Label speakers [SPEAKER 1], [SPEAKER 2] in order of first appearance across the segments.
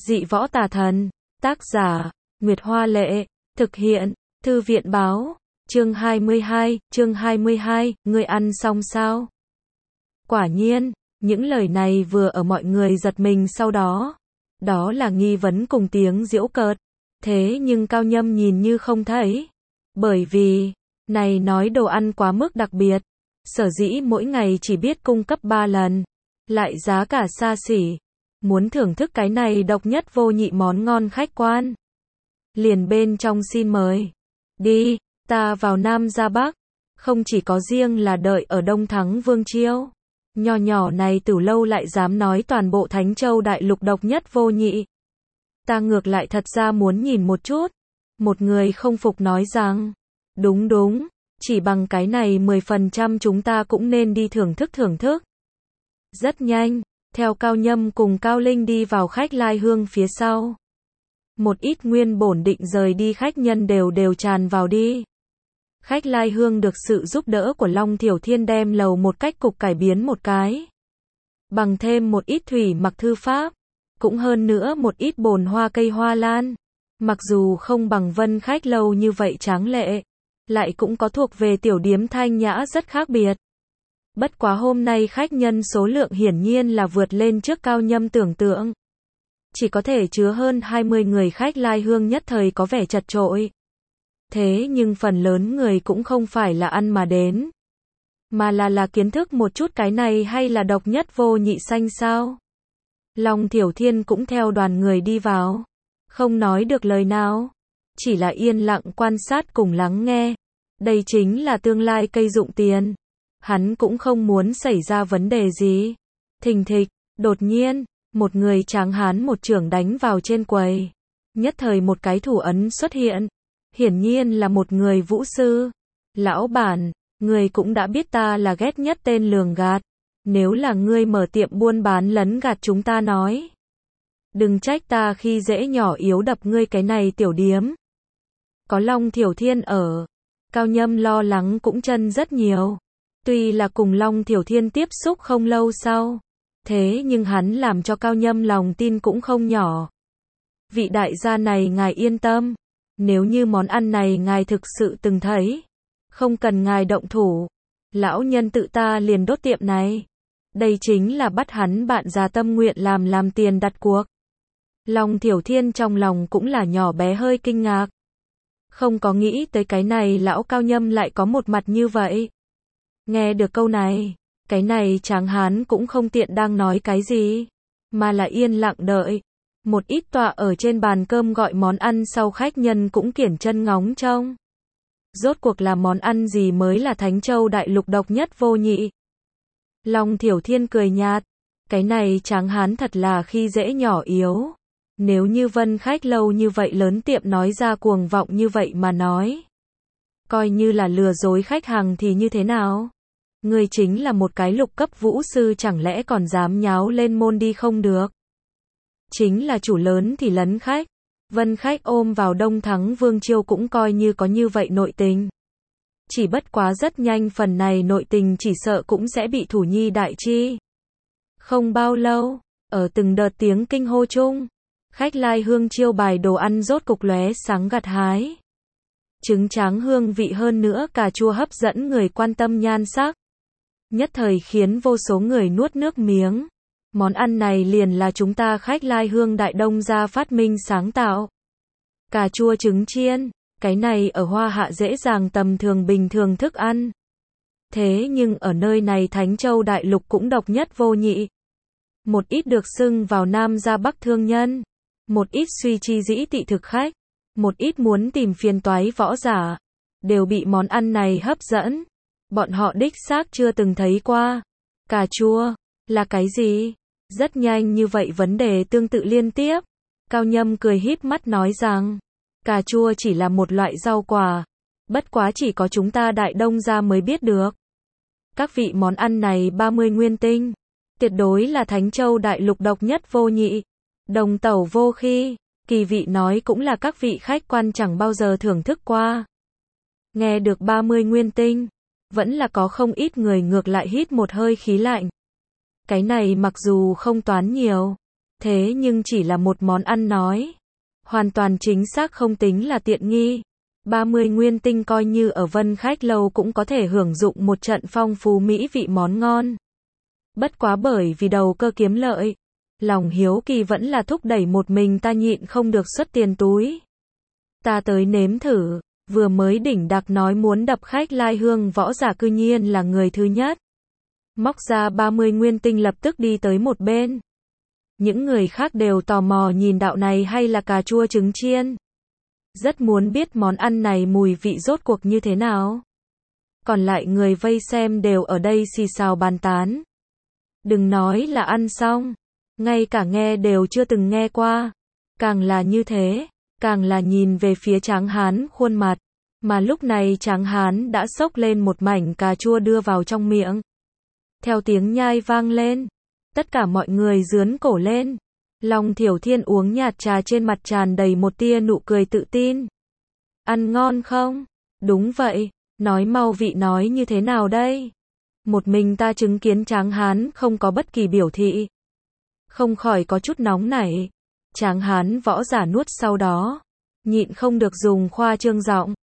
[SPEAKER 1] Dị võ tà thần. Tác giả, Nguyệt Hoa Lệ. Thực hiện, Thư viện Báo. Chương 22, ngươi ăn xong sao? Quả nhiên, những lời này vừa ở mọi người giật mình sau đó. Đó là nghi vấn cùng tiếng giễu cợt. Thế nhưng Cao Nhâm nhìn như không thấy. Bởi vì, này nói đồ ăn quá mức đặc biệt. Sở dĩ mỗi ngày chỉ biết cung cấp 3 lần. Lại giá cả xa xỉ. Muốn thưởng thức cái này độc nhất vô nhị món ngon khách quan. Liền bên trong xin mời. Đi, ta vào Nam ra Bắc. Không chỉ có riêng là đợi ở Đông Thắng Vương Chiêu. Nhỏ nhỏ này từ lâu lại dám nói toàn bộ Thánh Châu Đại Lục độc nhất vô nhị. Ta ngược lại thật ra muốn nhìn một chút. Một người không phục nói rằng. Đúng, chỉ bằng cái này 10% chúng ta cũng nên đi thưởng thức. Rất nhanh, theo Cao Nhâm cùng Cao Linh đi vào khách lai hương phía sau. Một ít nguyên bổn định rời đi khách nhân đều tràn vào đi. Khách lai hương được sự giúp đỡ của Long Thiểu Thiên đem lầu một cách cục cải biến một cái. Bằng thêm một ít thủy mặc thư pháp. Cũng hơn nữa một ít bồn hoa cây hoa lan. Mặc dù không bằng Vân Khách lâu như vậy tráng lệ. Lại cũng có thuộc về tiểu điếm thanh nhã rất khác biệt. Bất quá hôm nay khách nhân số lượng hiển nhiên là vượt lên trước Cao Nhâm tưởng tượng. Chỉ có thể chứa hơn 20 người khách lai hương nhất thời có vẻ chật chội. Thế nhưng phần lớn người cũng không phải là ăn mà đến. Mà là kiến thức một chút cái này hay là độc nhất vô nhị xanh sao. Long Thiểu Thiên cũng theo đoàn người đi vào. Không nói được lời nào. Chỉ là yên lặng quan sát cùng lắng nghe. Đây chính là tương lai cây dụng tiền. Hắn cũng không muốn xảy ra vấn đề gì. Thình thịch, đột nhiên, một người tráng hán một chưởng đánh vào trên quầy. Nhất thời một cái thủ ấn xuất hiện. Hiển nhiên là một người vũ sư. Lão bản, người cũng đã biết ta là ghét nhất tên lường gạt. Nếu là ngươi mở tiệm buôn bán lấn gạt chúng ta nói. Đừng trách ta khi dễ nhỏ yếu đập ngươi cái này tiểu điếm. Có Long Thiểu Thiên ở. Cao Nhâm lo lắng cũng chân rất nhiều. Tuy là cùng Long Thiểu Thiên tiếp xúc không lâu sau. Thế nhưng hắn làm cho Cao Nhâm lòng tin cũng không nhỏ. Vị đại gia này ngài yên tâm. Nếu như món ăn này ngài thực sự từng thấy. Không cần ngài động thủ. Lão nhân tự ta liền đốt tiệm này. Đây chính là bắt hắn bạn già tâm nguyện làm tiền đặt cuộc. Long Thiểu Thiên trong lòng cũng là nhỏ bé hơi kinh ngạc. Không có nghĩ tới cái này lão Cao Nhâm lại có một mặt như vậy. Nghe được câu này, cái này tráng hán cũng không tiện đang nói cái gì, mà là yên lặng đợi. Một ít tọa ở trên bàn cơm gọi món ăn sau khách nhân cũng kiểng chân ngóng trông. Rốt cuộc là món ăn gì mới là Thánh Châu Đại Lục độc nhất vô nhị. Long Thiểu Thiên cười nhạt, cái này tráng hán thật là khi dễ nhỏ yếu. Nếu như Vân Khách lâu như vậy lớn tiệm nói ra cuồng vọng như vậy mà nói. Coi như là lừa dối khách hàng thì như thế nào? Ngươi chính là một cái lục cấp vũ sư chẳng lẽ còn dám nháo lên môn đi không được? Chính là chủ lớn thì lấn khách. Vân Khách ôm vào Đông Thắng Vương Chiêu cũng coi như có như vậy nội tình. Chỉ bất quá rất nhanh phần này nội tình chỉ sợ cũng sẽ bị Thủ Nhi đại chi. Không bao lâu, ở từng đợt tiếng kinh hô chung. Khách lai hương chiêu bài đồ ăn rốt cục lóe sáng gặt hái. Trứng tráng hương vị hơn nữa cà chua hấp dẫn người quan tâm nhan sắc. Nhất thời khiến vô số người nuốt nước miếng. Món ăn này liền là chúng ta khách lai hương Đại Đông gia phát minh sáng tạo. Cà chua trứng chiên, cái này ở Hoa Hạ dễ dàng tầm thường bình thường thức ăn. Thế nhưng ở nơi này Thánh Châu Đại Lục cũng độc nhất vô nhị. Một ít được xưng vào Nam ra Bắc thương nhân. Một ít suy chi dĩ tị thực khách. Một ít muốn tìm phiền toái võ giả. Đều bị món ăn này hấp dẫn. Bọn họ đích xác chưa từng thấy qua. Cà chua, là cái gì? Rất nhanh như vậy vấn đề tương tự liên tiếp. Cao Nhâm cười híp mắt nói rằng. Cà chua chỉ là một loại rau quả. Bất quá chỉ có chúng ta Đại Đông gia mới biết được. Các vị món ăn này 30 nguyên tinh. Tuyệt đối là Thánh Châu Đại Lục độc nhất vô nhị. Đồng tẩu vô khi. Kỳ vị nói cũng là các vị khách quan chẳng bao giờ thưởng thức qua. Nghe được 30 nguyên tinh. Vẫn là có không ít người ngược lại hít một hơi khí lạnh. Cái này mặc dù không toán nhiều. Thế nhưng chỉ là một món ăn nói. Hoàn toàn chính xác không tính là tiện nghi. 30 nguyên tinh coi như ở Vân Khách Lâu cũng có thể hưởng dụng một trận phong phú mỹ vị món ngon. Bất quá bởi vì đầu cơ kiếm lợi, lòng hiếu kỳ vẫn là thúc đẩy một mình ta nhịn không được xuất tiền túi. Ta tới nếm thử, vừa mới đỉnh đặc nói muốn đập khách lai hương võ giả cư nhiên là người thứ nhất. Móc ra 30 nguyên tinh lập tức đi tới một bên. Những người khác đều tò mò nhìn đạo này hay là cà chua trứng chiên. Rất muốn biết món ăn này mùi vị rốt cuộc như thế nào. Còn lại người vây xem đều ở đây xì xào bàn tán. Đừng nói là ăn xong, ngay cả nghe đều chưa từng nghe qua. Càng là như thế, càng là nhìn về phía Tráng Hán khuôn mặt. Mà lúc này Tráng Hán đã xốc lên một mảnh cà chua đưa vào trong miệng. Theo tiếng nhai vang lên, tất cả mọi người rướn cổ lên. Long Thiểu Thiên uống nhạt trà trên mặt tràn đầy một tia nụ cười tự tin. Ăn ngon không? Đúng vậy, nói mau vị nói như thế nào đây? Một mình ta chứng kiến Tráng Hán không có bất kỳ biểu thị. Không khỏi có chút nóng nảy. Tráng Hán võ giả nuốt sau đó. Nhịn không được dùng khoa trương giọng.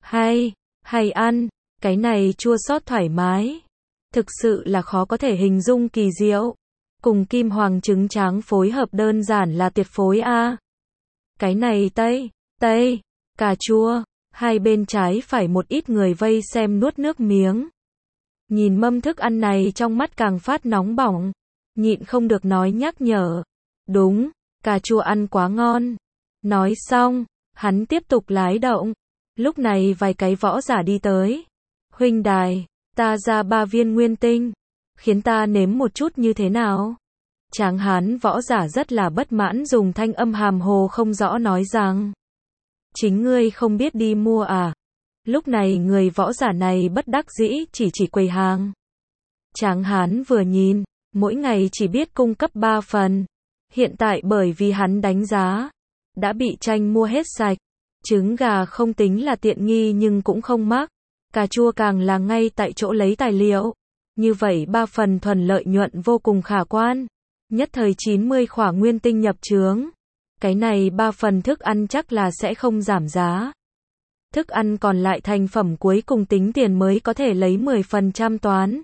[SPEAKER 1] Hay ăn, cái này chua xót thoải mái. Thực sự là khó có thể hình dung kỳ diệu. Cùng kim hoàng trứng tráng phối hợp đơn giản là tuyệt phối a. Cái này tây, cà chua, hai bên trái phải một ít người vây xem nuốt nước miếng. Nhìn mâm thức ăn này trong mắt càng phát nóng bỏng, nhịn không được nói nhắc nhở. Đúng, cà chua ăn quá ngon. Nói xong, hắn tiếp tục lái động. Lúc này vài cái võ giả đi tới. Huynh đài, ta ra 3 viên nguyên tinh. Khiến ta nếm một chút như thế nào? Tráng Hán võ giả rất là bất mãn dùng thanh âm hàm hồ không rõ nói rằng. Chính ngươi không biết đi mua à? Lúc này người võ giả này bất đắc dĩ chỉ quầy hàng. Tráng Hán vừa nhìn, mỗi ngày chỉ biết cung cấp 3 phần. Hiện tại bởi vì hắn đánh giá, đã bị tranh mua hết sạch. Trứng gà không tính là tiện nghi nhưng cũng không mắc. Cà chua càng là ngay tại chỗ lấy tài liệu. Như vậy 3 phần thuần lợi nhuận vô cùng khả quan. Nhất thời 90 khỏa nguyên tinh nhập trướng. Cái này 3 phần thức ăn chắc là sẽ không giảm giá. Thức ăn còn lại thành phẩm cuối cùng tính tiền mới có thể lấy 10% toán.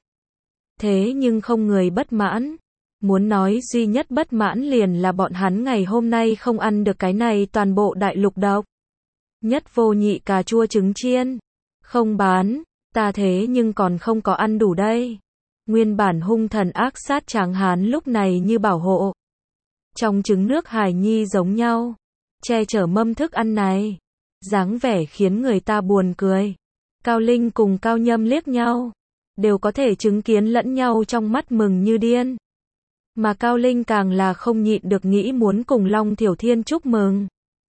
[SPEAKER 1] Thế nhưng không người bất mãn. Muốn nói duy nhất bất mãn liền là bọn hắn ngày hôm nay không ăn được cái này toàn bộ đại lục độc. Nhất vô nhị cà chua trứng chiên. Không bán, ta thế nhưng còn không có ăn đủ đây. Nguyên bản hung thần ác sát Tráng Hán lúc này như bảo hộ. Trong trứng nước hài nhi giống nhau. Che chở mâm thức ăn này. Dáng vẻ khiến người ta buồn cười. Cao Linh cùng Cao Nhâm liếc nhau. Đều có thể chứng kiến lẫn nhau trong mắt mừng như điên. Mà Cao Linh càng là không nhịn được nghĩ muốn cùng Long Thiểu Thiên chúc mừng.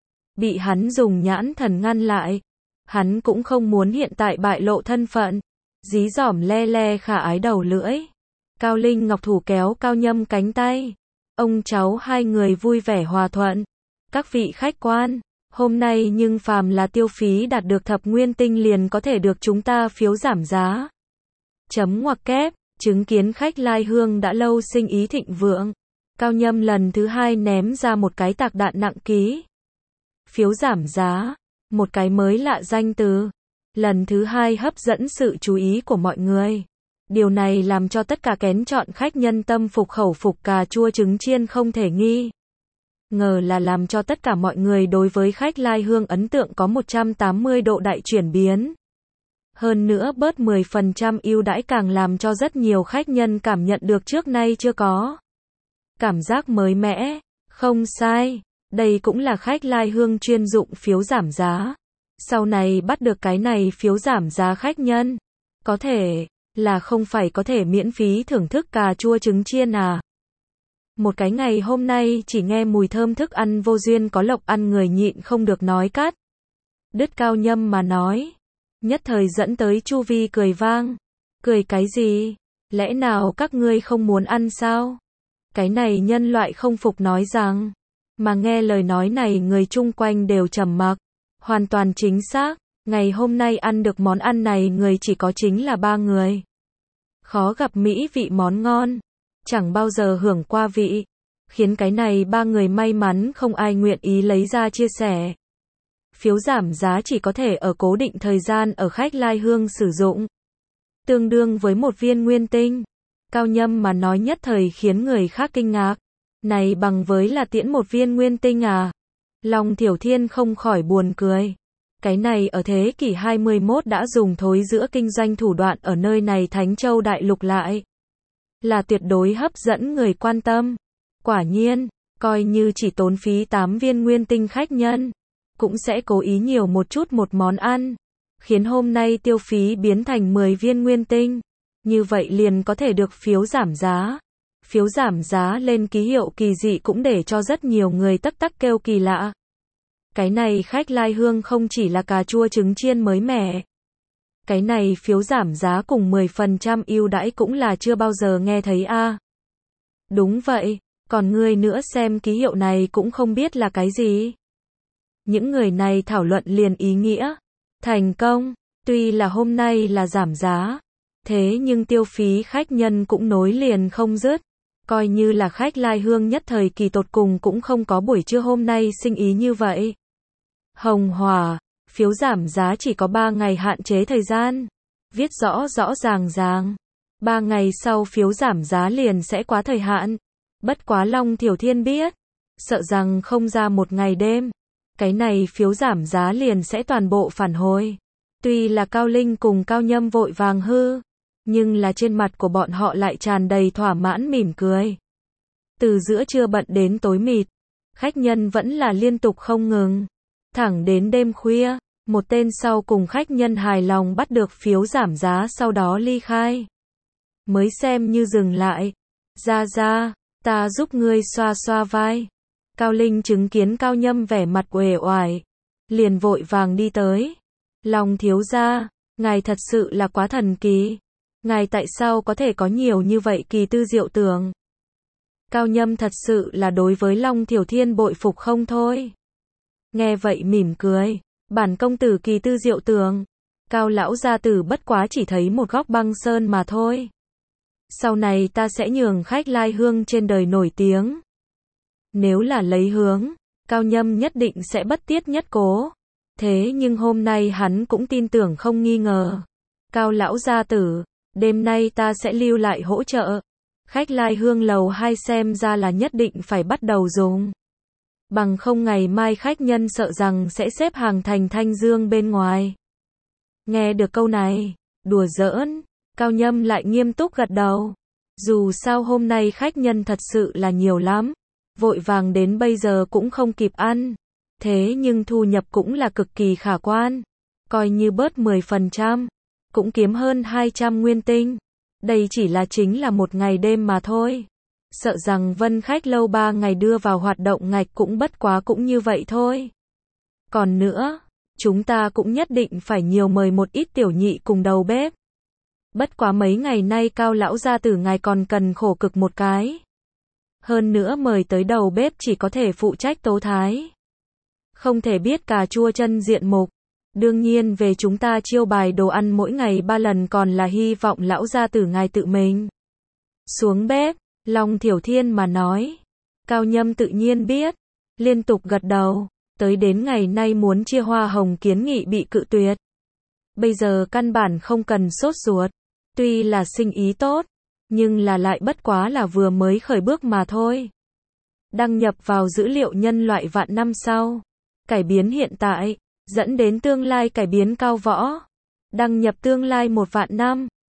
[SPEAKER 1] Bị hắn dùng nhãn thần ngăn lại. Hắn cũng không muốn hiện tại bại lộ thân phận. Dí dỏm le le khả ái đầu lưỡi. Cao Linh ngọc thủ kéo Cao Nhâm cánh tay. Ông cháu hai người vui vẻ hòa thuận. Các vị khách quan, hôm nay nhưng phàm là tiêu phí đạt được thập nguyên tinh liền có thể được chúng ta phiếu giảm giá. Chấm ngoặc kép, chứng kiến khách lai hương đã lâu sinh ý thịnh vượng. Cao Nhâm lần thứ 2 ném ra một cái tạc đạn nặng ký. Phiếu giảm giá, một cái mới lạ danh từ. Lần thứ 2 hấp dẫn sự chú ý của mọi người. Điều này làm cho tất cả kén chọn khách nhân tâm phục khẩu phục cà chua trứng chiên không thể nghi. Ngờ là làm cho tất cả mọi người đối với khách lai hương ấn tượng có 180 độ đại chuyển biến. Hơn nữa bớt 10% ưu đãi càng làm cho rất nhiều khách nhân cảm nhận được trước nay chưa có. Cảm giác mới mẻ, không sai, đây cũng là khách lai hương chuyên dụng phiếu giảm giá. Sau này bắt được cái này phiếu giảm giá khách nhân, có thể là không phải có thể miễn phí thưởng thức cà chua trứng chiên à. Một cái ngày hôm nay chỉ nghe mùi thơm thức ăn vô duyên có lộc ăn người nhịn không được nói cắt. Đứt Cao Nhâm mà nói. Nhất thời dẫn tới chu vi cười vang. Cười cái gì? Lẽ nào các ngươi không muốn ăn sao? Cái này nhân loại không phục nói rằng. Mà nghe lời nói này người chung quanh đều trầm mặc. Hoàn toàn chính xác. Ngày hôm nay ăn được món ăn này người chỉ có chính là 3 người. Khó gặp mỹ vị món ngon. Chẳng bao giờ hưởng qua vị. khiến cái này ba người may mắn không ai nguyện ý lấy ra chia sẻ. Phiếu giảm giá chỉ có thể ở cố định thời gian ở khách lai hương sử dụng. Tương đương với một viên nguyên tinh. Cao Nhâm mà nói nhất thời khiến người khác kinh ngạc. Này bằng với là tiễn một viên nguyên tinh à? Long Thiểu Thiên không khỏi buồn cười. Cái này ở thế kỷ 21 đã dùng thối giữa kinh doanh thủ đoạn ở nơi này Thánh Châu Đại Lục lại. Là tuyệt đối hấp dẫn người quan tâm. Quả nhiên, coi như chỉ tốn phí 8 viên nguyên tinh khách nhân, cũng sẽ cố ý nhiều một chút một món ăn, khiến hôm nay tiêu phí biến thành 10 viên nguyên tinh. Như vậy liền có thể được phiếu giảm giá. Phiếu giảm giá lên ký hiệu kỳ dị cũng để cho rất nhiều người tắc tắc kêu kỳ lạ. Cái này khách lai hương không chỉ là cà chua trứng chiên mới mẻ. Cái này phiếu giảm giá cùng 10% ưu đãi cũng là chưa bao giờ nghe thấy a. Đúng vậy, còn người nữa xem ký hiệu này cũng không biết là cái gì. Những người này thảo luận liền ý nghĩa. Thành công, tuy là hôm nay là giảm giá, thế nhưng tiêu phí khách nhân cũng nối liền không dứt. Coi như là khách lai hương nhất thời kỳ tột cùng cũng không có buổi trưa hôm nay sinh ý như vậy. Hồng Hòa, phiếu giảm giá chỉ có 3 ngày hạn chế thời gian. Viết rõ rõ ràng. 3 ngày sau phiếu giảm giá liền sẽ quá thời hạn. Bất quá Long Thiểu Thiên biết, sợ rằng không ra một ngày đêm, cái này phiếu giảm giá liền sẽ toàn bộ phản hồi. Tuy là Cao Linh cùng Cao Nhâm vội vàng hư, nhưng là trên mặt của bọn họ lại tràn đầy thỏa mãn mỉm cười. Từ giữa trưa bận đến tối mịt, khách nhân vẫn là liên tục không ngừng. Thẳng đến đêm khuya, một tên sau cùng khách nhân hài lòng bắt được phiếu giảm giá sau đó ly khai. Mới xem như dừng lại. Ra, ta giúp ngươi xoa xoa vai. Cao Linh chứng kiến Cao Nhâm vẻ mặt uể oải, liền vội vàng đi tới. Long thiếu gia, ngài thật sự là quá thần kỳ. Ngài tại sao có thể có nhiều như vậy kỳ tư diệu tưởng? Cao Nhâm thật sự là đối với Long Thiểu Thiên bội phục không thôi. Nghe vậy mỉm cười, bản công tử kỳ tư diệu tưởng. Cao lão gia tử bất quá chỉ thấy một góc băng sơn mà thôi. Sau này ta sẽ nhường khách lai hương trên đời nổi tiếng. Nếu là lấy hướng, Cao Nhâm nhất định sẽ bất tiết nhất cố. Thế nhưng hôm nay hắn cũng tin tưởng không nghi ngờ. Cao lão gia tử, đêm nay ta sẽ lưu lại hỗ trợ. Khách lai hương lầu 2 xem ra là nhất định phải bắt đầu dùng. Bằng không ngày mai khách nhân sợ rằng sẽ xếp hàng thành Thanh Dương bên ngoài. Nghe được câu này, đùa giỡn, Cao Nhâm lại nghiêm túc gật đầu. Dù sao hôm nay khách nhân thật sự là nhiều lắm, vội vàng đến bây giờ cũng không kịp ăn. Thế nhưng thu nhập cũng là cực kỳ khả quan. Coi như bớt 10%, cũng kiếm hơn 200 nguyên tinh. Đây chỉ là chính là một ngày đêm mà thôi. Sợ rằng Vân Khách lâu 3 ngày đưa vào hoạt động ngạch cũng bất quá cũng như vậy thôi. Còn nữa, chúng ta cũng nhất định phải nhiều mời một ít tiểu nhị cùng đầu bếp. Bất quá mấy ngày nay Cao lão gia tử ngài còn cần khổ cực một cái. Hơn nữa mời tới đầu bếp chỉ có thể phụ trách tố thái. Không thể biết cà chua chân diện mục. Đương nhiên về chúng ta chiêu bài đồ ăn mỗi ngày 3 lần còn là hy vọng lão gia tử ngài tự mình xuống bếp. Long Thiểu Thiên mà nói. Cao Nhâm tự nhiên biết. Liên tục gật đầu. Tới đến ngày nay muốn chia hoa hồng kiến nghị bị cự tuyệt. Bây giờ căn bản không cần sốt ruột. Tuy là sinh ý tốt, nhưng là lại bất quá là vừa mới khởi bước mà thôi. Đăng nhập vào dữ liệu nhân loại vạn năm sau. Cải biến hiện tại, dẫn đến tương lai cải biến cao võ. Đăng nhập tương lai 1 vạn năm.